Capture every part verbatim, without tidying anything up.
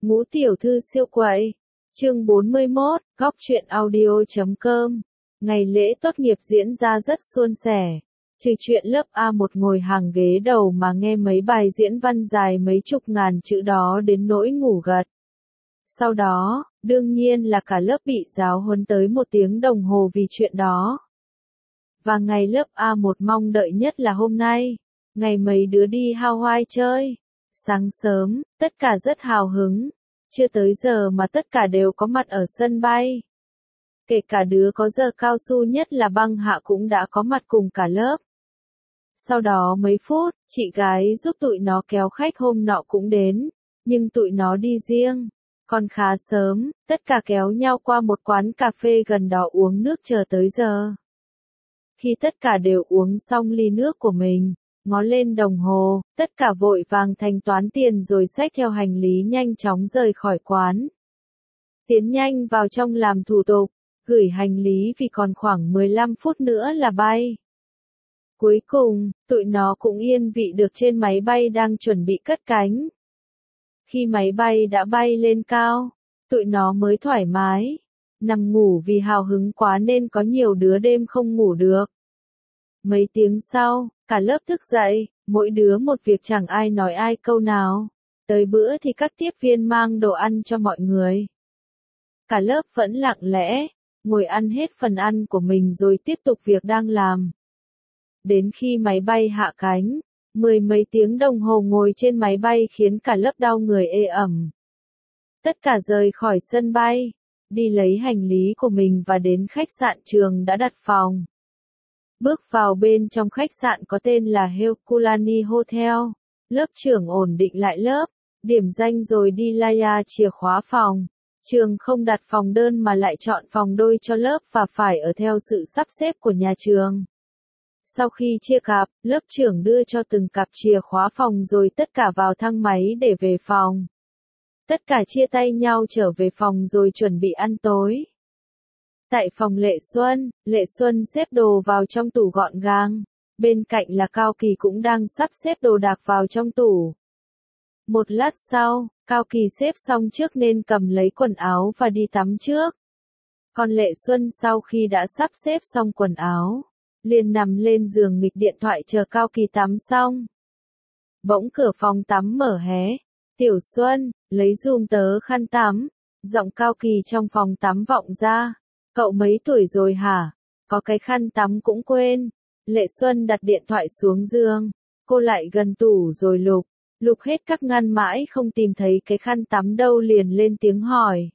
Ngũ tiểu thư siêu quậy. Chương bốn mươi mốt, góc truyện audio chấm com. Ngày lễ tốt nghiệp diễn ra rất suôn sẻ. Trừ chuyện lớp A một ngồi hàng ghế đầu mà nghe mấy bài diễn văn dài mấy chục ngàn chữ đó đến nỗi ngủ gật. Sau đó, đương nhiên là cả lớp bị giáo huấn tới một tiếng đồng hồ vì chuyện đó. Và ngày lớp A một mong đợi nhất là hôm nay, ngày mấy đứa đi Hawaii chơi. Sáng sớm, tất cả rất hào hứng. Chưa tới giờ mà tất cả đều có mặt ở sân bay. Kể cả đứa có giờ cao su nhất là Băng Hạ cũng đã có mặt cùng cả lớp. Sau đó mấy phút, chị gái giúp tụi nó kéo khách hôm nọ cũng đến, nhưng tụi nó đi riêng. Còn khá sớm, tất cả kéo nhau qua một quán cà phê gần đó uống nước chờ tới giờ. Khi tất cả đều uống xong ly nước của mình, ngó lên đồng hồ, tất cả vội vàng thanh toán tiền rồi xách theo hành lý nhanh chóng rời khỏi quán. Tiến nhanh vào trong làm thủ tục, gửi hành lý vì còn khoảng mười lăm phút nữa là bay. Cuối cùng, tụi nó cũng yên vị được trên máy bay đang chuẩn bị cất cánh. Khi máy bay đã bay lên cao, tụi nó mới thoải mái, nằm ngủ vì hào hứng quá nên có nhiều đứa đêm không ngủ được. Mấy tiếng sau, cả lớp thức dậy, mỗi đứa một việc chẳng ai nói ai câu nào. Tới bữa thì các tiếp viên mang đồ ăn cho mọi người. Cả lớp vẫn lặng lẽ, ngồi ăn hết phần ăn của mình rồi tiếp tục việc đang làm. Đến khi máy bay hạ cánh, mười mấy tiếng đồng hồ ngồi trên máy bay khiến cả lớp đau người ê ẩm. Tất cả rời khỏi sân bay, đi lấy hành lý của mình và đến khách sạn trường đã đặt phòng. Bước vào bên trong khách sạn có tên là Herculani Hotel, lớp trưởng ổn định lại lớp, điểm danh rồi đi laya chìa khóa phòng. Trường không đặt phòng đơn mà lại chọn phòng đôi cho lớp và phải ở theo sự sắp xếp của nhà trường. Sau khi chia cặp, lớp trưởng đưa cho từng cặp chìa khóa phòng rồi tất cả vào thang máy để về phòng. Tất cả chia tay nhau trở về phòng rồi chuẩn bị ăn tối. Tại phòng Lệ Xuân, Lệ Xuân xếp đồ vào trong tủ gọn gàng. Bên cạnh là Cao Kỳ cũng đang sắp xếp đồ đạc vào trong tủ. Một lát sau, Cao Kỳ xếp xong trước nên cầm lấy quần áo và đi tắm trước. Còn Lệ Xuân sau khi đã sắp xếp xong quần áo, liền nằm lên giường nghịch điện thoại chờ Cao Kỳ tắm xong. Bỗng cửa phòng tắm mở hé. Tiểu Xuân, lấy giùm tớ khăn tắm. Giọng Cao Kỳ trong phòng tắm vọng ra. Cậu mấy tuổi rồi hả? Có cái khăn tắm cũng quên. Lệ Xuân đặt điện thoại xuống giường. Cô lại gần tủ rồi lục. Lục hết các ngăn mãi không tìm thấy cái khăn tắm đâu liền lên tiếng hỏi.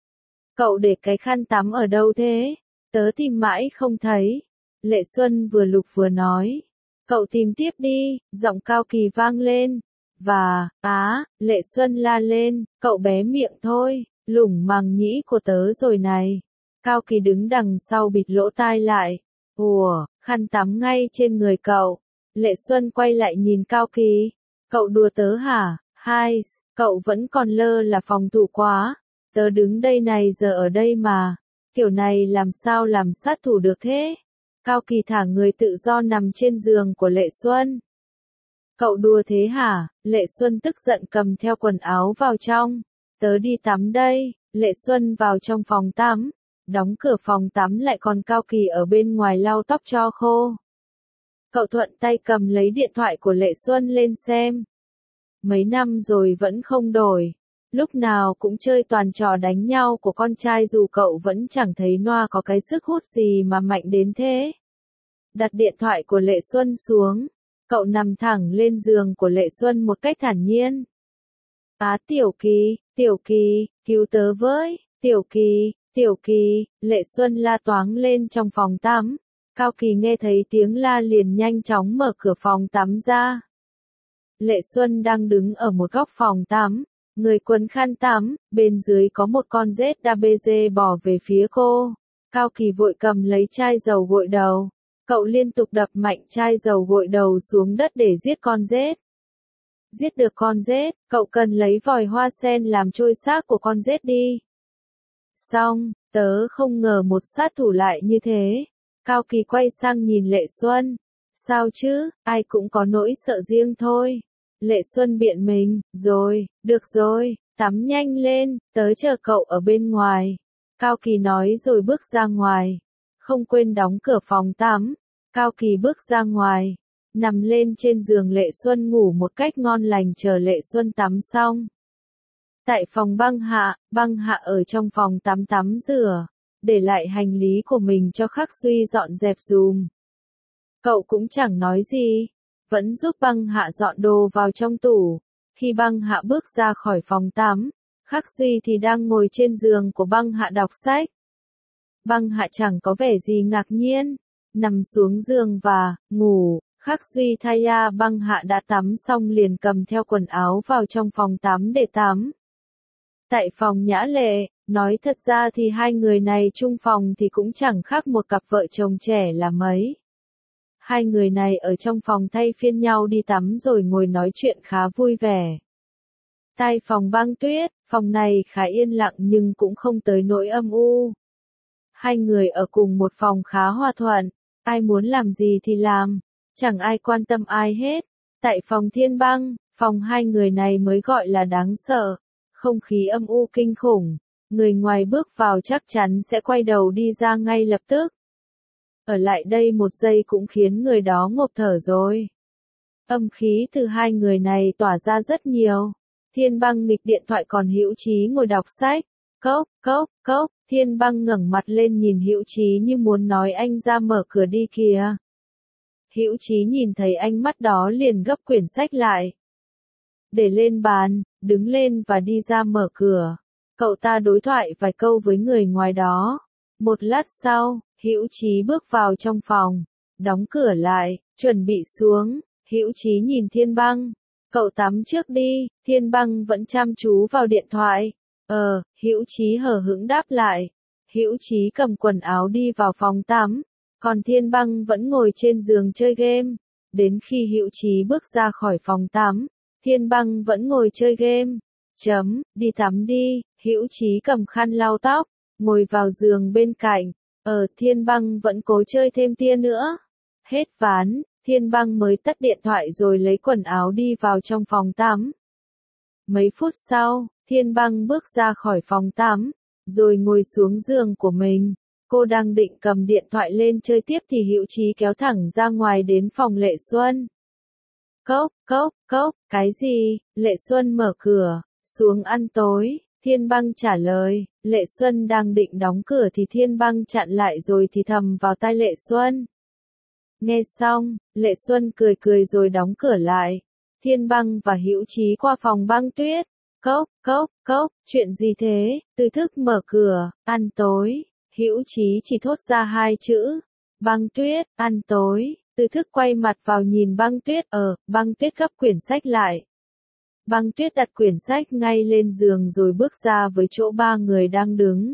Cậu để cái khăn tắm ở đâu thế? Tớ tìm mãi không thấy. Lệ Xuân vừa lục vừa nói. Cậu tìm tiếp đi, giọng Cao Kỳ vang lên. Và, á, Lệ Xuân la lên, cậu bé miệng thôi, lủng màng nhĩ của tớ rồi này. Cao Kỳ đứng đằng sau bịt lỗ tai lại. Ủa, khăn tắm ngay trên người cậu. Lệ Xuân quay lại nhìn Cao Kỳ. Cậu đùa tớ hả? Hai, cậu vẫn còn lơ là phòng thủ quá. Tớ đứng đây này giờ ở đây mà. Kiểu này làm sao làm sát thủ được thế? Cao Kỳ thả người tự do nằm trên giường của Lệ Xuân. Cậu đùa thế hả? Lệ Xuân tức giận cầm theo quần áo vào trong. Tớ đi tắm đây. Lệ Xuân vào trong phòng tắm. Đóng cửa phòng tắm lại còn Cao Kỳ ở bên ngoài lau tóc cho khô. Cậu thuận tay cầm lấy điện thoại của Lệ Xuân lên xem. Mấy năm rồi vẫn không đổi. Lúc nào cũng chơi toàn trò đánh nhau của con trai dù cậu vẫn chẳng thấy Noa có cái sức hút gì mà mạnh đến thế. Đặt điện thoại của Lệ Xuân xuống. Cậu nằm thẳng lên giường của Lệ Xuân một cách thản nhiên. Á Tiểu Kỳ, Tiểu Kỳ, cứu tớ với, Tiểu Kỳ, Tiểu Kỳ, Lệ Xuân la toáng lên trong phòng tắm. Cao Kỳ nghe thấy tiếng la liền nhanh chóng mở cửa phòng tắm ra. Lệ Xuân đang đứng ở một góc phòng tắm, người quấn khăn tắm, bên dưới có một con rết đa bê dê bò về phía cô. Cao Kỳ vội cầm lấy chai dầu gội đầu. Cậu liên tục đập mạnh chai dầu gội đầu xuống đất để giết con rết. Giết được con rết, cậu cần lấy vòi hoa sen làm trôi xác của con rết đi. Xong, tớ không ngờ một sát thủ lại như thế. Cao Kỳ quay sang nhìn Lệ Xuân. Sao chứ, ai cũng có nỗi sợ riêng thôi. Lệ Xuân biện mình, rồi, được rồi, Tắm nhanh lên, tớ chờ cậu ở bên ngoài. Cao Kỳ nói rồi bước ra ngoài. Không quên đóng cửa phòng tắm. Cao Kỳ bước ra ngoài. Nằm lên trên giường Lệ Xuân ngủ một cách ngon lành chờ Lệ Xuân tắm xong. Tại phòng băng hạ, băng hạ ở trong phòng tắm tắm rửa. Để lại hành lý của mình cho Khắc Duy dọn dẹp dùm. Cậu cũng chẳng nói gì. Vẫn giúp băng hạ dọn đồ vào trong tủ. Khi băng hạ bước ra khỏi phòng tắm, Khắc Duy thì đang ngồi trên giường của băng hạ đọc sách. Băng hạ chẳng có vẻ gì ngạc nhiên, nằm xuống giường và ngủ. Khắc Duy thay a băng hạ đã tắm xong liền cầm theo quần áo vào trong phòng tắm để tắm. Tại phòng Nhã Lệ, nói thật ra thì hai người này chung phòng thì cũng chẳng khác một cặp vợ chồng trẻ là mấy. Hai người này ở trong phòng thay phiên nhau đi tắm rồi ngồi nói chuyện khá vui vẻ. Tại phòng Băng Tuyết, phòng này khá yên lặng nhưng cũng không tới nỗi âm u. Hai người ở cùng một phòng khá hòa thuận, ai muốn làm gì thì làm, chẳng ai quan tâm ai hết. Tại phòng Thiên Băng, phòng hai người này mới gọi là đáng sợ, không khí âm u kinh khủng, người ngoài bước vào chắc chắn sẽ quay đầu đi ra ngay lập tức. Ở lại đây một giây cũng khiến người đó ngộp thở rồi. Âm khí từ hai người này tỏa ra rất nhiều. Thiên Băng nghịch điện thoại còn Hữu Chí ngồi đọc sách. Cốc, cốc, cốc, Thiên Băng ngẩng mặt lên nhìn Hữu Chí như muốn nói anh ra mở cửa đi kìa. Hữu Chí nhìn thấy ánh mắt đó liền gấp quyển sách lại. Để lên bàn, đứng lên và đi ra mở cửa. Cậu ta đối thoại vài câu với người ngoài đó. Một lát sau, Hữu Chí bước vào trong phòng, đóng cửa lại, chuẩn bị xuống. Hữu Chí nhìn Thiên Băng. Cậu tắm trước đi. Thiên Băng vẫn chăm chú vào điện thoại. Ờ, Hữu Chí hờ hững đáp lại. Hữu Chí cầm quần áo đi vào phòng tắm, còn Thiên Băng vẫn ngồi trên giường chơi game. Đến khi Hữu Chí bước ra khỏi phòng tắm, Thiên Băng vẫn ngồi chơi game. Chấm, đi tắm đi. Hữu Chí cầm khăn lau tóc, ngồi vào giường bên cạnh. Ờ, Thiên Băng vẫn cố chơi thêm tia nữa. Hết ván, Thiên Băng mới tắt điện thoại rồi lấy quần áo đi vào trong phòng tắm. Mấy phút sau, Thiên Băng bước ra khỏi phòng tắm, rồi ngồi xuống giường của mình. Cô đang định cầm điện thoại lên chơi tiếp thì Hữu Chí kéo thẳng ra ngoài đến phòng Lệ Xuân. Cốc, cốc, cốc, cái gì? Lệ Xuân mở cửa, xuống ăn tối. Thiên Băng trả lời. Lệ Xuân đang định đóng cửa thì Thiên Băng chặn lại rồi thì thầm vào tai Lệ Xuân. Nghe xong, Lệ Xuân cười cười rồi đóng cửa lại. Thiên Băng và Hữu Chí qua phòng Băng Tuyết. Cốc, cốc, cốc, chuyện gì thế? Từ thức mở cửa, ăn tối. Hữu Chí chỉ thốt ra hai chữ. Băng Tuyết, ăn tối. Từ thức quay mặt vào nhìn Băng Tuyết. Ờ, Băng Tuyết gấp quyển sách lại. Băng Tuyết đặt quyển sách ngay lên giường rồi bước ra với chỗ ba người đang đứng.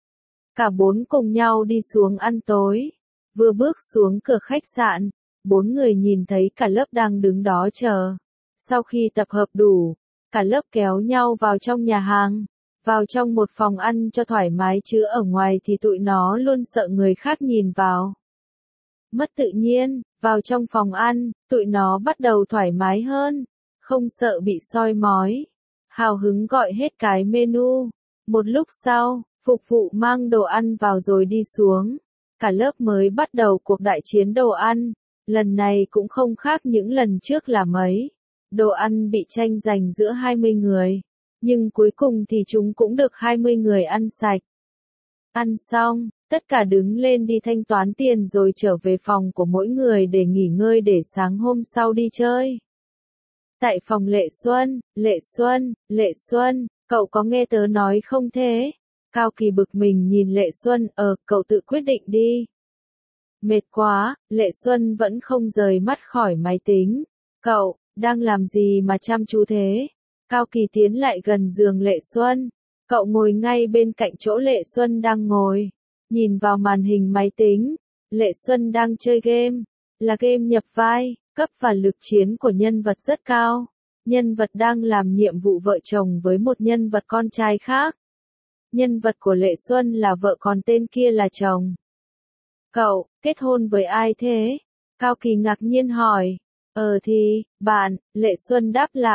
Cả bốn cùng nhau đi xuống ăn tối. Vừa bước xuống cửa khách sạn, bốn người nhìn thấy cả lớp đang đứng đó chờ. Sau khi tập hợp đủ, cả lớp kéo nhau vào trong nhà hàng, vào trong một phòng ăn cho thoải mái chứ ở ngoài thì tụi nó luôn sợ người khác nhìn vào. Mất tự nhiên, vào trong phòng ăn, tụi nó bắt đầu thoải mái hơn, không sợ bị soi mói. Hào hứng gọi hết cái menu. Một lúc sau, phục vụ mang đồ ăn vào rồi đi xuống. Cả lớp mới bắt đầu cuộc đại chiến đồ ăn. Lần này cũng không khác những lần trước là mấy. Đồ ăn bị tranh giành giữa hai mươi người. Nhưng cuối cùng thì chúng cũng được hai mươi người ăn sạch. Ăn xong, tất cả đứng lên đi thanh toán tiền rồi trở về phòng của mỗi người để nghỉ ngơi để sáng hôm sau đi chơi. Tại phòng Lệ Xuân, Lệ Xuân, Lệ Xuân, cậu có nghe tớ nói không thế? Cao Kỳ bực mình nhìn Lệ Xuân, ờ, cậu tự quyết định đi. Mệt quá, Lệ Xuân vẫn không rời mắt khỏi máy tính. Cậu, đang làm gì mà chăm chú thế? Cao Kỳ tiến lại gần giường Lệ Xuân. Cậu ngồi ngay bên cạnh chỗ Lệ Xuân đang ngồi. Nhìn vào màn hình máy tính. Lệ Xuân đang chơi game. Là game nhập vai, cấp và lực chiến của nhân vật rất cao. Nhân vật đang làm nhiệm vụ vợ chồng với một nhân vật con trai khác. Nhân vật của Lệ Xuân là vợ còn tên kia là chồng. Cậu, kết hôn với ai thế? Cao Kỳ ngạc nhiên hỏi. Ờ thì, bạn, Lệ Xuân đáp lại.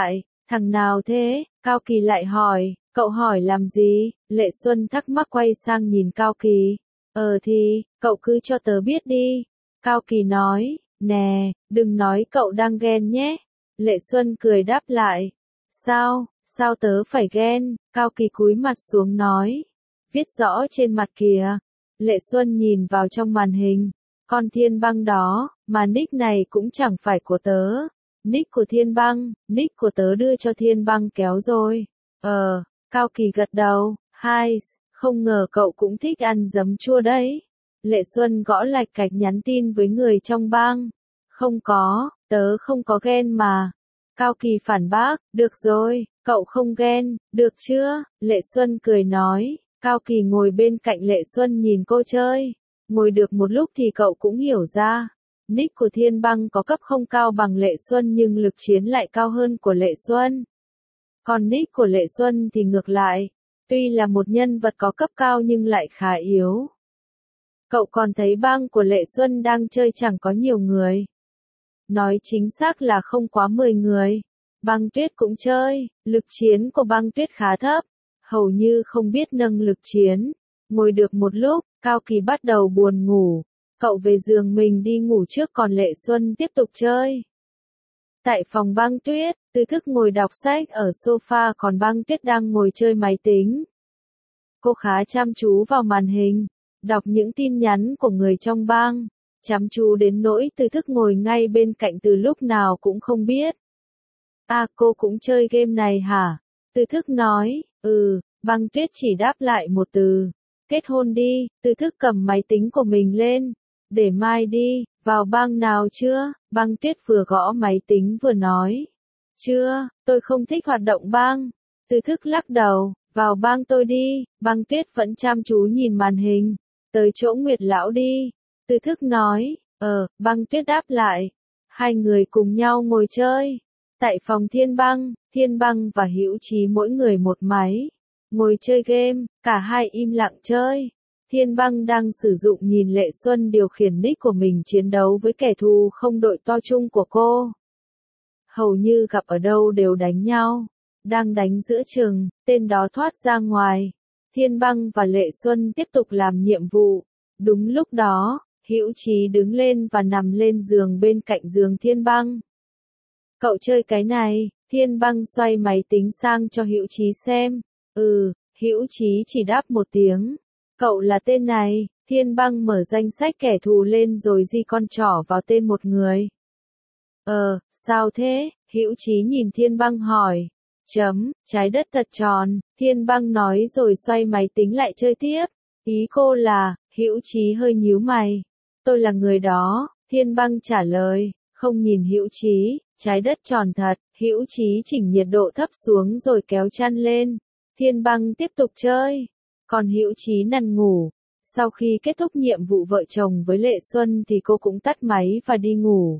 Thằng nào thế? Cao Kỳ lại hỏi, cậu hỏi làm gì? Lệ Xuân thắc mắc quay sang nhìn Cao Kỳ. Ờ thì, cậu cứ cho tớ biết đi. Cao Kỳ nói, nè, đừng nói cậu đang ghen nhé. Lệ Xuân cười đáp lại. Sao, sao tớ phải ghen? Cao Kỳ cúi mặt xuống nói. Viết rõ trên mặt kìa. Lệ Xuân nhìn vào trong màn hình. Con Thiên Băng đó, mà nick này cũng chẳng phải của tớ. Nick của Thiên Băng, nick của tớ đưa cho Thiên Băng kéo rồi. Ờ, Cao Kỳ gật đầu. Hai, không ngờ cậu cũng thích ăn giấm chua đấy. Lệ Xuân gõ lạch cạch nhắn tin với người trong bang. Không có, tớ không có ghen mà. Cao Kỳ phản bác, được rồi, cậu không ghen, được chưa? Lệ Xuân cười nói. Cao Kỳ ngồi bên cạnh Lệ Xuân nhìn cô chơi. Ngồi được một lúc thì cậu cũng hiểu ra. Nick của Thiên Băng có cấp không cao bằng Lệ Xuân nhưng lực chiến lại cao hơn của Lệ Xuân. Còn nick của Lệ Xuân thì ngược lại. Tuy là một nhân vật có cấp cao nhưng lại khá yếu. Cậu còn thấy bang của Lệ Xuân đang chơi chẳng có nhiều người. Nói chính xác là không quá mười người. Băng Tuyết cũng chơi, lực chiến của Băng Tuyết khá thấp. Hầu như không biết nâng lực chiến. Ngồi được một lúc, Cao Kỳ bắt đầu buồn ngủ. Cậu về giường mình đi ngủ trước còn Lệ Xuân tiếp tục chơi. Tại phòng Băng Tuyết, Tư Thức ngồi đọc sách ở sofa còn Băng Tuyết đang ngồi chơi máy tính. Cô khá chăm chú vào màn hình, đọc những tin nhắn của người trong bang, chăm chú đến nỗi Tư Thức ngồi ngay bên cạnh từ lúc nào cũng không biết. À cô cũng chơi game này hả? Tư Thức nói, ừ, Băng Tuyết chỉ đáp lại một từ, kết hôn đi. Tư Thức cầm máy tính của mình lên, để mai đi, vào bang nào chưa? Băng Tuyết vừa gõ máy tính vừa nói, chưa, tôi không thích hoạt động bang. Tư Thức lắc đầu, vào bang tôi đi. Băng Tuyết vẫn chăm chú nhìn màn hình, tới chỗ Nguyệt Lão đi. Tư Thức nói, ờ, Băng Tuyết đáp lại. Hai người cùng nhau ngồi chơi. Tại phòng Thiên Băng, Thiên Băng và Hữu Chí mỗi người một máy. Ngồi chơi game, cả hai im lặng chơi. Thiên Băng đang sử dụng nhìn Lệ Xuân điều khiển nick của mình chiến đấu với kẻ thù không đội to chung của cô. Hầu như gặp ở đâu đều đánh nhau. Đang đánh giữa chừng, tên đó thoát ra ngoài. Thiên Băng và Lệ Xuân tiếp tục làm nhiệm vụ. Đúng lúc đó, Hữu Chí đứng lên và nằm lên giường bên cạnh giường Thiên Băng. Cậu chơi cái này? Thiên Băng xoay máy tính sang cho Hữu Chí xem. Ừ, Hữu Chí chỉ đáp một tiếng. Cậu là tên này. Thiên Băng mở danh sách kẻ thù lên rồi di con trỏ vào tên một người. Ờ, sao thế? Hữu Chí nhìn Thiên Băng hỏi. Chấm, trái đất thật tròn. Thiên Băng nói rồi xoay máy tính lại chơi tiếp. Ý cô là, Hữu Chí hơi nhíu mày. Tôi là người đó. Thiên Băng trả lời, không nhìn Hữu Chí. Trái đất tròn thật. Hữu Chí chỉnh nhiệt độ thấp xuống rồi kéo chăn lên. Thiên Băng tiếp tục chơi. Còn Hữu Chí nằm ngủ. Sau khi kết thúc nhiệm vụ vợ chồng với Lệ Xuân thì cô cũng tắt máy và đi ngủ.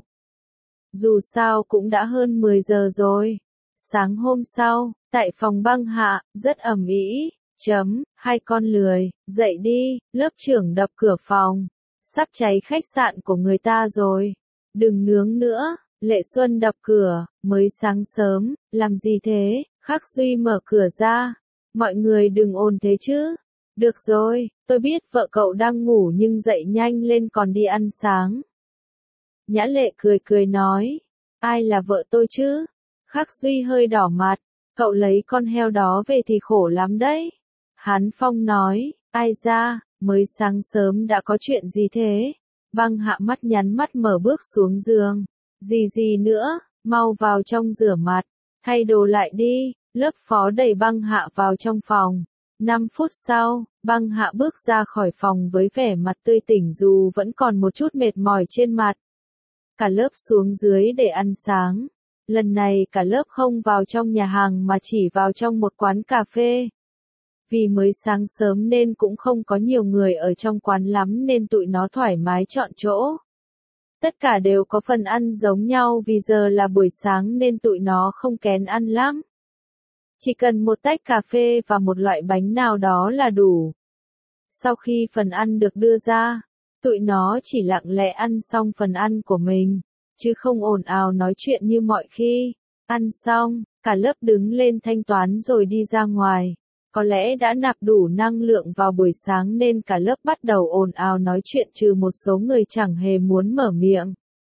Dù sao cũng đã hơn mười giờ rồi. Sáng hôm sau, tại phòng Băng Hạ, rất ầm ĩ. Chấm, hai con lười, dậy đi. Lớp trưởng đập cửa phòng. Sắp cháy khách sạn của người ta rồi. Đừng nướng nữa. Lệ Xuân đập cửa. Mới sáng sớm, làm gì thế? Khắc Duy mở cửa ra. Mọi người đừng ồn thế chứ. Được rồi, tôi biết vợ cậu đang ngủ nhưng dậy nhanh lên còn đi ăn sáng. Nhã Lệ cười cười nói. Ai là vợ tôi chứ? Khắc Duy hơi đỏ mặt. Cậu lấy con heo đó về thì khổ lắm đấy. Hán Phong nói. Ai ra, mới sáng sớm đã có chuyện gì thế? Băng Hạ mắt nhắn mắt mở bước xuống giường. Gì gì nữa, mau vào trong rửa mặt. Thay đồ lại đi. Lớp phó đẩy Băng Hạ vào trong phòng. năm phút sau, Băng Hạ bước ra khỏi phòng với vẻ mặt tươi tỉnh dù vẫn còn một chút mệt mỏi trên mặt. Cả lớp xuống dưới để ăn sáng. Lần này cả lớp không vào trong nhà hàng mà chỉ vào trong một quán cà phê. Vì mới sáng sớm nên cũng không có nhiều người ở trong quán lắm nên tụi nó thoải mái chọn chỗ. Tất cả đều có phần ăn giống nhau vì giờ là buổi sáng nên tụi nó không kén ăn lắm. Chỉ cần một tách cà phê và một loại bánh nào đó là đủ. Sau khi phần ăn được đưa ra, tụi nó chỉ lặng lẽ ăn xong phần ăn của mình, chứ không ồn ào nói chuyện như mọi khi. Ăn xong, Cả lớp đứng lên thanh toán rồi đi ra ngoài. Có lẽ đã nạp đủ năng lượng vào buổi sáng nên cả lớp bắt đầu ồn ào nói chuyện trừ một số người chẳng hề muốn mở miệng.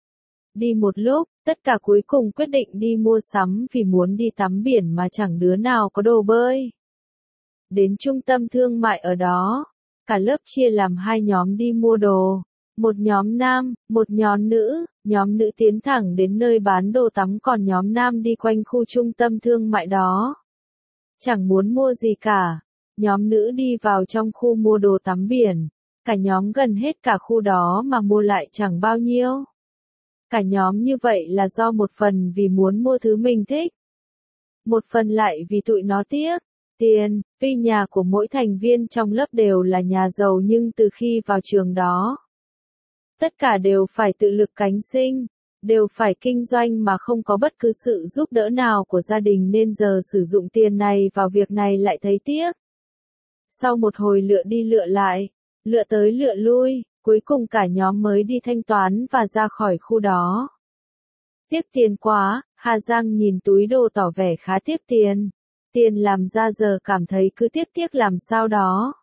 Đi một lúc, tất cả cuối cùng quyết định đi mua sắm vì muốn đi tắm biển mà chẳng đứa nào có đồ bơi. Đến trung tâm thương mại ở đó, cả lớp chia làm hai nhóm đi mua đồ. Một nhóm nam, một nhóm nữ, nhóm nữ tiến thẳng đến nơi bán đồ tắm còn nhóm nam đi quanh khu trung tâm thương mại đó. Chẳng muốn mua gì cả, nhóm nữ đi vào trong khu mua đồ tắm biển, cả nhóm gần hết cả khu đó mà mua lại chẳng bao nhiêu. Cả nhóm như vậy là do một phần vì muốn mua thứ mình thích, một phần lại vì tụi nó tiếc tiền, vì nhà của mỗi thành viên trong lớp đều là nhà giàu nhưng từ khi vào trường đó, tất cả đều phải tự lực cánh sinh, đều phải kinh doanh mà không có bất cứ sự giúp đỡ nào của gia đình nên giờ sử dụng tiền này vào việc này lại thấy tiếc. Sau một hồi lựa đi lựa lại, lựa tới lựa lui, cuối cùng cả nhóm mới đi thanh toán và ra khỏi khu đó. Tiếc tiền quá, Hà Giang nhìn túi đồ tỏ vẻ khá tiếc tiền. Tiền làm ra giờ cảm thấy cứ tiếc tiếc làm sao đó.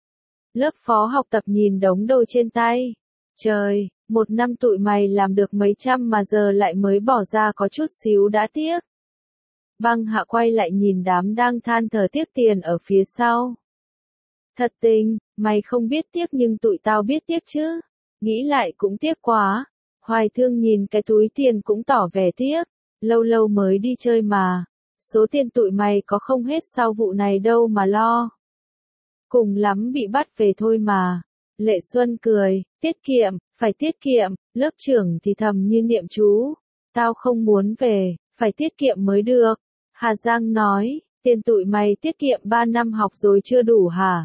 Lớp phó học tập nhìn đống đồ trên tay. Trời, một năm tụi mày làm được mấy trăm mà giờ lại mới bỏ ra có chút xíu đã tiếc. Băng Hạ quay lại nhìn đám đang than thở tiếc tiền ở phía sau. Thật tình, mày không biết tiếc nhưng tụi tao biết tiếc chứ. Nghĩ lại cũng tiếc quá. Hoài Thương nhìn cái túi tiền cũng tỏ vẻ tiếc. Lâu lâu mới đi chơi mà. Số tiền tụi mày có không hết sau vụ này đâu mà lo. Cùng lắm bị bắt về thôi mà. Lệ Xuân cười, tiết kiệm, phải tiết kiệm, lớp trưởng thì thầm như niệm chú. Tao không muốn về, phải tiết kiệm mới được. Hà Giang nói, tiền tụi mày tiết kiệm ba năm học rồi chưa đủ hả?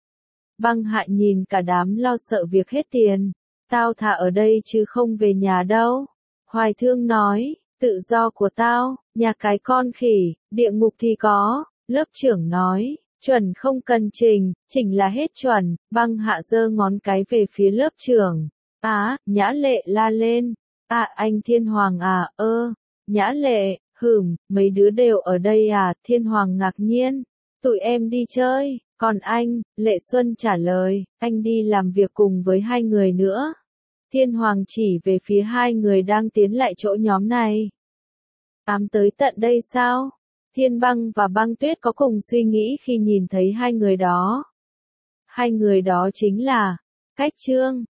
Băng Hạ nhìn cả đám lo sợ việc hết tiền. Tao thà ở đây chứ không về nhà đâu. Hoài Thương nói, tự do của tao, nhà cái con khỉ, địa ngục thì có. Lớp trưởng nói, chuẩn không cần chỉnh, chỉnh là hết chuẩn. Băng Hạ giơ ngón cái về phía lớp trưởng. Á, Nhã Lệ la lên. À anh Thiên Hoàng à, ơ, Nhã Lệ, hửm, mấy đứa đều ở đây à, Thiên Hoàng ngạc nhiên. Tụi em đi chơi, còn anh, Lệ Xuân trả lời, anh đi làm việc cùng với hai người nữa. Thiên Hoàng chỉ về phía hai người đang tiến lại chỗ nhóm này. Ám tới tận đây sao? Thiên Băng và Băng Tuyết có cùng suy nghĩ khi nhìn thấy hai người đó. Hai người đó chính là Cách Trương,